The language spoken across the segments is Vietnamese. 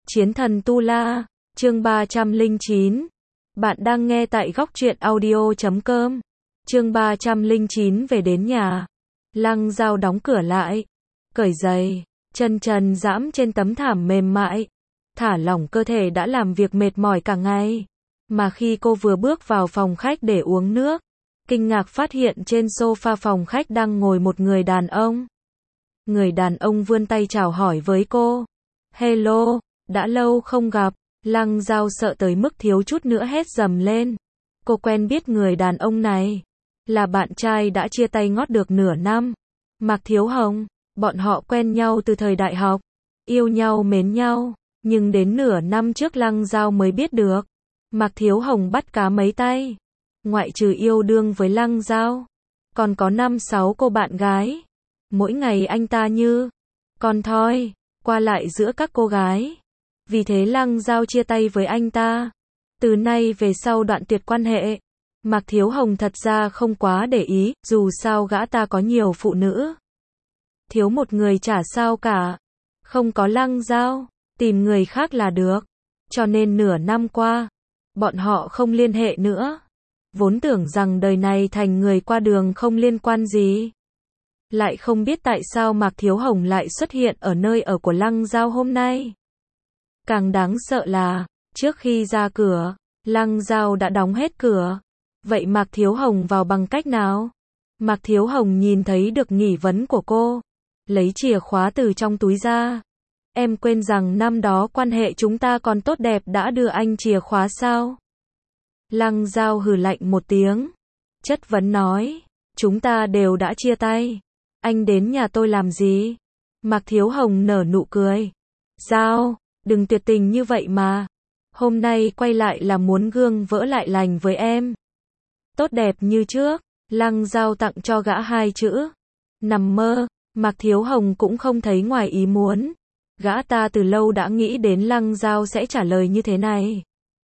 Chiến thần Tu La, chương 309. Bạn đang nghe tại góc truyện audio.com. Chương 309 về đến nhà. Lăng Dao đóng cửa lại, cởi giày, chân trần dẫm trên tấm thảm mềm mại, thả lỏng cơ thể đã làm việc mệt mỏi cả ngày. Mà khi cô vừa bước vào phòng khách để uống nước, kinh ngạc phát hiện trên sofa phòng khách đang ngồi một người đàn ông. Người đàn ông vươn tay chào hỏi với cô. Hello, đã lâu không gặp. Lăng Dao sợ tới mức thiếu chút nữa hét dầm lên. Cô quen biết người đàn ông này, là bạn trai đã chia tay ngót được nửa năm, Mạc Thiếu Hồng. Bọn họ quen nhau từ thời đại học, yêu nhau mến nhau, nhưng đến nửa năm trước Lăng Dao mới biết được, Mạc Thiếu Hồng bắt cá mấy tay. Ngoại trừ yêu đương với Lăng Dao, còn có 5-6 cô bạn gái. Mỗi ngày anh ta như con thoi, qua lại giữa các cô gái. Vì thế Lăng Dao chia tay với anh ta. Từ nay về sau đoạn tuyệt quan hệ. Mạc Thiếu Hồng thật ra không quá để ý, dù sao gã ta có nhiều phụ nữ. Thiếu một người chả sao cả. Không có Lăng Dao, tìm người khác là được. Cho nên nửa năm qua, bọn họ không liên hệ nữa. Vốn tưởng rằng đời này thành người qua đường không liên quan gì. Lại không biết tại sao Mạc Thiếu Hồng lại xuất hiện ở nơi ở của Lăng Dao hôm nay. Càng đáng sợ là, trước khi ra cửa, Lăng Dao đã đóng hết cửa. Vậy Mạc Thiếu Hồng vào bằng cách nào? Mạc Thiếu Hồng nhìn thấy được nghi vấn của cô, lấy chìa khóa từ trong túi ra. Em quên rằng năm đó quan hệ chúng ta còn tốt đẹp đã đưa anh chìa khóa sao? Lăng Dao hừ lạnh một tiếng, chất vấn nói, chúng ta đều đã chia tay. Anh đến nhà tôi làm gì? Mạc Thiếu Hồng nở nụ cười. Dao, đừng tuyệt tình như vậy mà. Hôm nay quay lại là muốn gương vỡ lại lành với em. Tốt đẹp như trước. Lăng Dao tặng cho gã 2 chữ. Nằm mơ. Mạc Thiếu Hồng cũng không thấy ngoài ý muốn. Gã ta từ lâu đã nghĩ đến Lăng Dao sẽ trả lời như thế này.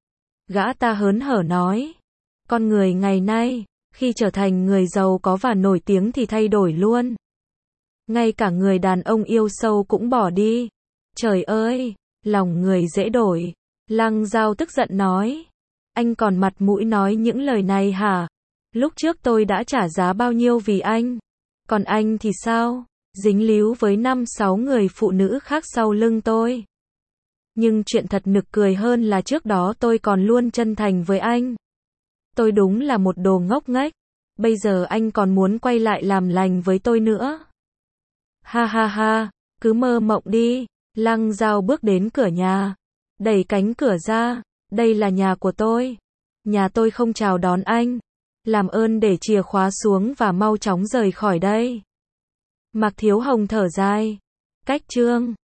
Gã ta hớn hở nói. Con người ngày nay, khi trở thành người giàu có và nổi tiếng thì thay đổi luôn. Ngay cả người đàn ông yêu sâu cũng bỏ đi. Trời ơi, lòng người dễ đổi. Lăng Dao tức giận nói. Anh còn mặt mũi nói những lời này hả? Lúc trước tôi đã trả giá bao nhiêu vì anh? Còn anh thì sao? Dính líu với 5-6 người phụ nữ khác sau lưng tôi. Nhưng chuyện thật nực cười hơn là trước đó tôi còn luôn chân thành với anh. Tôi đúng là một đồ ngốc nghếch. Bây giờ anh còn muốn quay lại làm lành với tôi nữa. Ha ha ha, cứ mơ mộng đi. Lăng Dao bước đến cửa nhà, đẩy cánh cửa ra. Đây là nhà của tôi. Nhà tôi không chào đón anh. Làm ơn để chìa khóa xuống và mau chóng rời khỏi đây. Mạc Thiếu Hồng thở dài. Cách chương